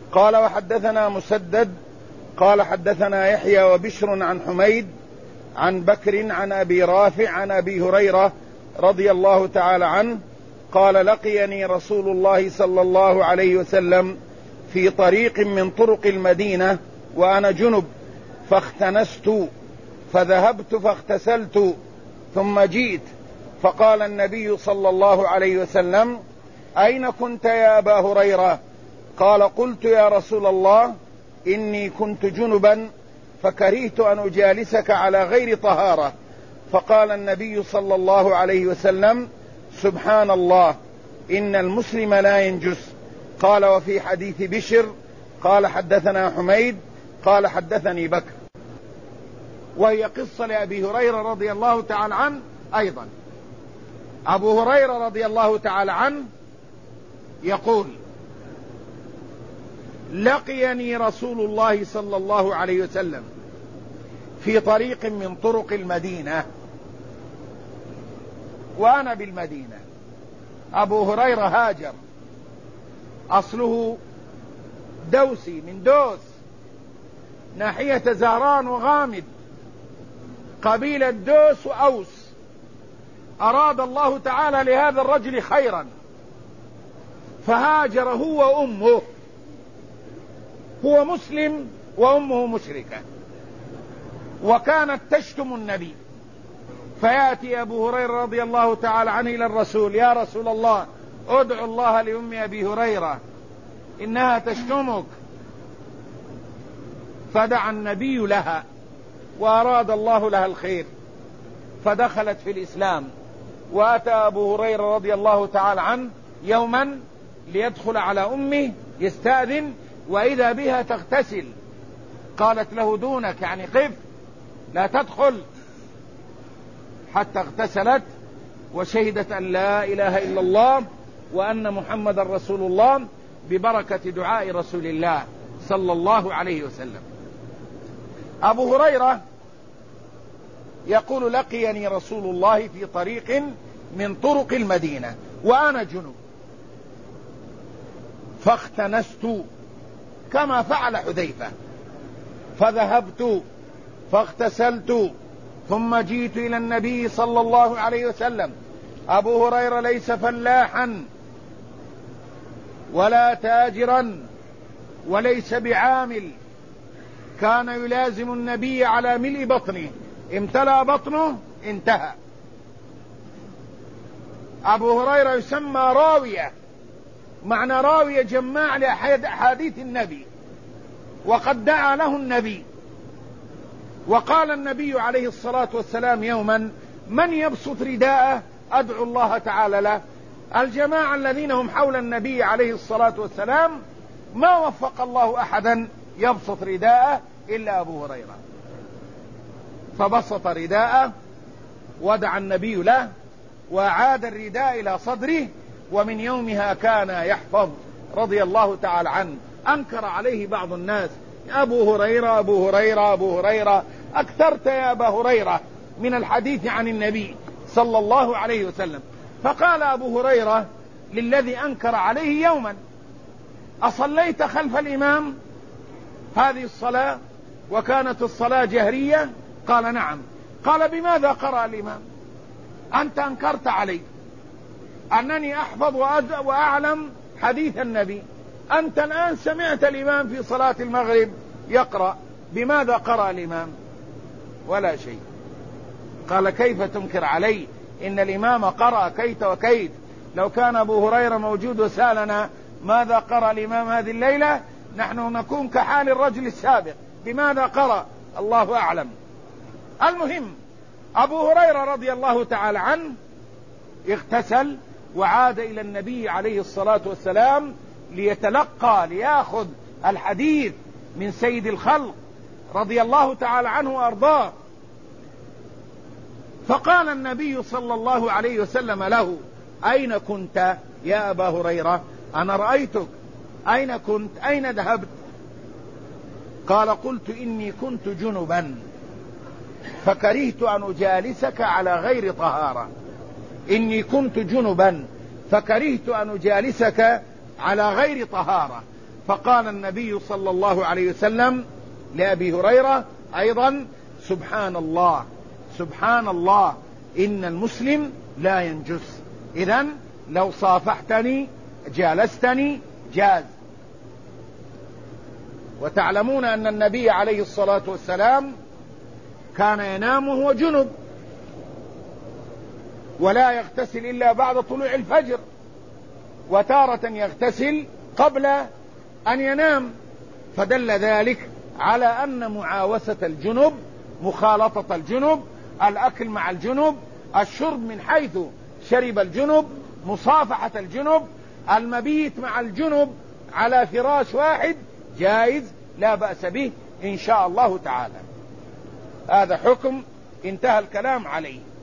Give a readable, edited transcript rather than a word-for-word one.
قال وحدثنا مسدد قال حدثنا يحيى وبشر عن حميد عن بكر عن أبي رافع عن أبي هريرة رضي الله تعالى عنه قال لقيني رسول الله صلى الله عليه وسلم في طريق من طرق المدينة وأنا جنب فاختنست فذهبت فاغتسلت ثم جئت فقال النبي صلى الله عليه وسلم أين كنت يا أبا هريرة؟ قال قلت يا رسول الله إني كنت جنبا فكرهت أن أجالسك على غير طهارة. فقال النبي صلى الله عليه وسلم سبحان الله إن المسلم لا ينجس. قال وفي حديث بشر قال حدثنا حميد قال حدثني بكر. وهي قصة لأبي هريرة رضي الله تعالى عنه أيضا. أبو هريرة رضي الله تعالى عنه يقول لقيني رسول الله صلى الله عليه وسلم في طريق من طرق المدينة وأنا بالمدينة. أبو هريرة هاجر، أصله دوسي من دوس ناحية زهران وغامد، قبيلة دوس وأوس. أراد الله تعالى لهذا الرجل خيرا فهاجر هو وأمه، هو مسلم وأمه مشركة، وكانت تشتم النبي. فيأتي أبو هريرة رضي الله تعالى عنه إلى الرسول يا رسول الله ادعو الله لأم أبي هريرة إنها تشتمك. فدعا النبي لها وأراد الله لها الخير فدخلت في الإسلام. وأتى أبو هريرة رضي الله تعالى عنه يوما ليدخل على أمه يستأذن وإذا بها تغتسل. قالت له دونك، يعني قف لا تدخل، حتى اغتسلت وشهدت أن لا إله إلا الله وأن محمد رسول الله ببركة دعاء رسول الله صلى الله عليه وسلم. أبو هريرة يقول لقيني رسول الله في طريق من طرق المدينة وأنا جنب فاختنست كما فعل حذيفة، فذهبت فاغتسلت ثم جئت إلى النبي صلى الله عليه وسلم. أبو هريرة ليس فلاحا ولا تاجرا وليس بعامل، كان يلازم النبي على ملء بطنه، امتلأ بطنه انتهى. أبو هريرة يسمى راوية، معنى راوية جماع لأحاديث النبي، وقد دعا له النبي. وقال النبي عليه الصلاة والسلام يوما من يبسط رداءه أدعو الله تعالى له. الجماعة الذين هم حول النبي عليه الصلاة والسلام ما وفق الله أحدا يبسط رداءه إلا أبو هريرة، فبسط رداءه ودعا النبي له وأعاد الرداء إلى صدره، ومن يومها كان يحفظ رضي الله تعالى عنه. أنكر عليه بعض الناس أبو هريرة أبو هريرة أبو هريرة، أكثرت يا أبا هريرة من الحديث عن النبي صلى الله عليه وسلم. فقال أبو هريرة للذي أنكر عليه يوما أصليت خلف الإمام هذه الصلاة وكانت الصلاة جهرية؟ قال نعم. قال بماذا قرأ الإمام؟ أنت أنكرت علي أنني أحفظ وأعلم حديث النبي، أنت الآن سمعت الإمام في صلاة المغرب يقرأ، بماذا قرأ الإمام؟ ولا شيء. قال كيف تنكر علي إن الإمام قرأ كيت وكيت؟ لو كان أبو هريرة موجود وسألنا ماذا قرأ الإمام هذه الليلة نحن نكون كحال الرجل السابق، بماذا قرأ الله أعلم. المهم أبو هريرة رضي الله تعالى عنه اغتسل وعاد إلى النبي عليه الصلاة والسلام ليأخذ الحديث من سيد الخلق رضي الله تعالى عنه وأرضاه. فقال النبي صلى الله عليه وسلم له أين كنت يا أبا هريرة؟ أنا رأيتك، أين كنت؟ أين ذهبت؟ قال قلت إني كنت جنبا فكرهت أن أجالسك على غير طهارة. إني كنت جنبا فكرهت أن أجالسك على غير طهارة. فقال النبي صلى الله عليه وسلم لأبي هريرة أيضا: سبحان الله سبحان الله إن المسلم لا ينجس. إذن لو صافحتني جالستني جاز. وتعلمون أن النبي عليه الصلاة والسلام كان ينام وهو جنب، ولا يغتسل إلا بعد طلوع الفجر، وتارة يغتسل قبل أن ينام، فدل ذلك على أن معاوسة الجنب، مخالطة الجنب، الأكل مع الجنب، الشرب من حيث شرب الجنب، مصافحة الجنب، المبيت مع الجنب على فراش واحد جائز لا بأس به إن شاء الله تعالى. هذا حكم انتهى الكلام عليه.